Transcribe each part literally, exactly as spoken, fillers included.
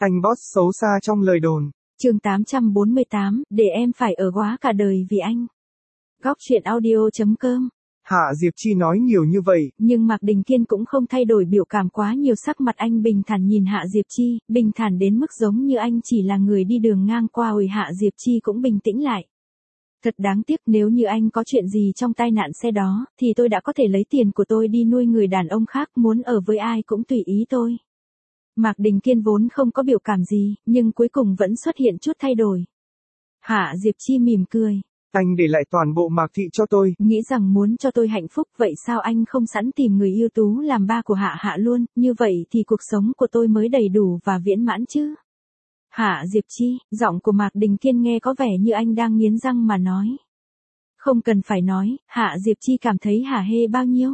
Anh boss xấu xa trong lời đồn. Chương tám trăm bốn mươi tám, để em phải ở quá cả đời vì anh. Góc truyện audio chấm com. Hạ Diệp Chi nói nhiều như vậy, nhưng Mạc Đình Kiên cũng không thay đổi biểu cảm quá nhiều, sắc mặt anh bình thản nhìn Hạ Diệp Chi, bình thản đến mức giống như anh chỉ là người đi đường ngang qua. Ôi, Hạ Diệp Chi cũng bình tĩnh lại. Thật đáng tiếc, nếu như anh có chuyện gì trong tai nạn xe đó, thì tôi đã có thể lấy tiền của tôi đi nuôi người đàn ông khác, muốn ở với ai cũng tùy ý tôi. Mạc Đình Kiên vốn không có biểu cảm gì, nhưng cuối cùng vẫn xuất hiện chút thay đổi. Hạ Diệp Chi mỉm cười. Anh để lại toàn bộ Mạc Thị cho tôi. Nghĩ rằng muốn cho tôi hạnh phúc, vậy sao anh không sẵn tìm người ưu tú làm ba của Hạ Hạ luôn, như vậy thì cuộc sống của tôi mới đầy đủ và viễn mãn chứ. Hạ Diệp Chi, giọng của Mạc Đình Kiên nghe có vẻ như anh đang nghiến răng mà nói. Không cần phải nói, Hạ Diệp Chi cảm thấy hả hê bao nhiêu.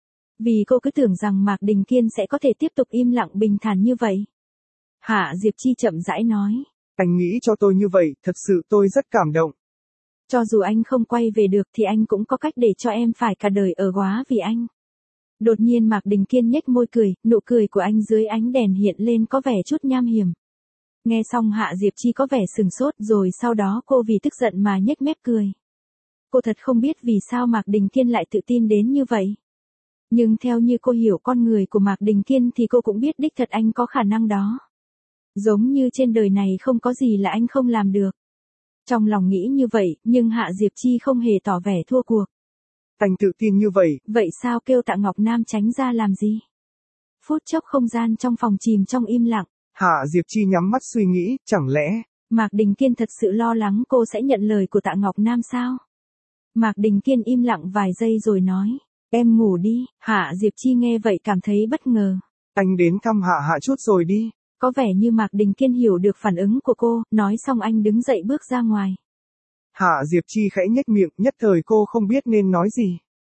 Vì cô cứ tưởng rằng Mạc Đình Kiên sẽ có thể tiếp tục im lặng bình thản như vậy. Hạ Diệp Chi chậm rãi nói. Anh nghĩ cho tôi như vậy, thật sự tôi rất cảm động. Cho dù anh không quay về được thì anh cũng có cách để cho em phải cả đời ở góa vì anh. Đột nhiên Mạc Đình Kiên nhếch môi cười, nụ cười của anh dưới ánh đèn hiện lên có vẻ chút nham hiểm. Nghe xong Hạ Diệp Chi có vẻ sừng sốt, rồi sau đó cô vì tức giận mà nhếch mép cười. Cô thật không biết vì sao Mạc Đình Kiên lại tự tin đến như vậy. Nhưng theo như cô hiểu con người của Mạc Đình Kiên thì cô cũng biết đích thật anh có khả năng đó. Giống như trên đời này không có gì là anh không làm được. Trong lòng nghĩ như vậy, nhưng Hạ Diệp Chi không hề tỏ vẻ thua cuộc. Anh tự tin như vậy. Vậy sao kêu Tạ Ngọc Nam tránh ra làm gì? Phút chốc không gian trong phòng chìm trong im lặng. Hạ Diệp Chi nhắm mắt suy nghĩ, chẳng lẽ... Mạc Đình Kiên thật sự lo lắng cô sẽ nhận lời của Tạ Ngọc Nam sao? Mạc Đình Kiên im lặng vài giây rồi nói. Em ngủ đi. Hạ Diệp Chi nghe vậy cảm thấy bất ngờ. Anh đến thăm Hạ Hạ chút rồi đi. Có vẻ như Mạc Đình Kiên hiểu được phản ứng của cô, nói xong anh đứng dậy bước ra ngoài. Hạ Diệp Chi khẽ nhếch miệng, nhất thời cô không biết nên nói gì.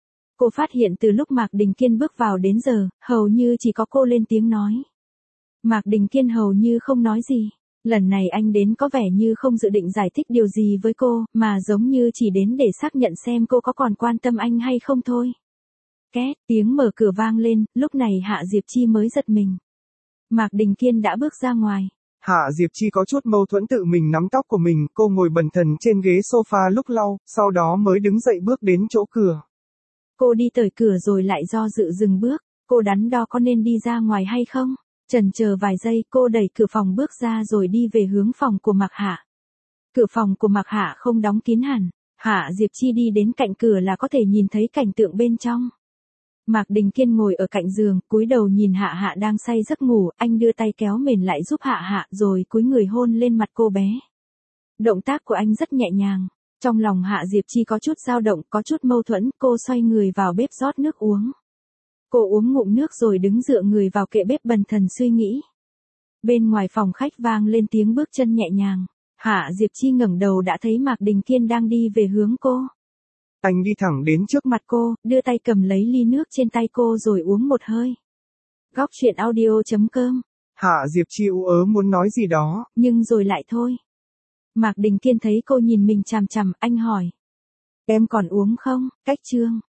Cô phát hiện từ lúc Mạc Đình Kiên bước vào đến giờ, hầu như chỉ có cô lên tiếng nói. Mạc Đình Kiên hầu như không nói gì. Lần này anh đến có vẻ như không dự định giải thích điều gì với cô, mà giống như chỉ đến để xác nhận xem cô có còn quan tâm anh hay không thôi. Két, tiếng mở cửa vang lên, lúc này Hạ Diệp Chi mới giật mình. Mạc Đình Kiên đã bước ra ngoài. Hạ Diệp Chi có chút mâu thuẫn tự mình nắm tóc của mình, cô ngồi bần thần trên ghế sofa lúc lâu, sau đó mới đứng dậy bước đến chỗ cửa. Cô đi tới cửa rồi lại do dự dừng bước, cô đắn đo có nên đi ra ngoài hay không. Chần chờ vài giây, cô đẩy cửa phòng bước ra rồi đi về hướng phòng của Mạc Hạ. Cửa phòng của Mạc Hạ không đóng kín hẳn. Hạ Diệp Chi đi đến cạnh cửa là có thể nhìn thấy cảnh tượng bên trong. Mạc Đình Kiên ngồi ở cạnh giường, cúi đầu nhìn Hạ Hạ đang say giấc ngủ, anh đưa tay kéo mền lại giúp Hạ Hạ rồi cúi người hôn lên mặt cô bé. Động tác của anh rất nhẹ nhàng. Trong lòng Hạ Diệp Chi có chút dao động, có chút mâu thuẫn, cô xoay người vào bếp rót nước uống. Cô uống ngụm nước rồi đứng dựa người vào kệ bếp bần thần suy nghĩ. Bên ngoài phòng khách vang lên tiếng bước chân nhẹ nhàng. Hạ Diệp Chi ngẩng đầu đã thấy Mạc Đình Kiên đang đi về hướng cô. Anh đi thẳng đến trước mặt cô, đưa tay cầm lấy ly nước trên tay cô rồi uống một hơi. Góc truyện audio chấm com. Hạ Diệp Chi ú ớ muốn nói gì đó, nhưng rồi lại thôi. Mạc Đình Kiên thấy cô nhìn mình chằm chằm, anh hỏi. Em còn uống không? Cách chương.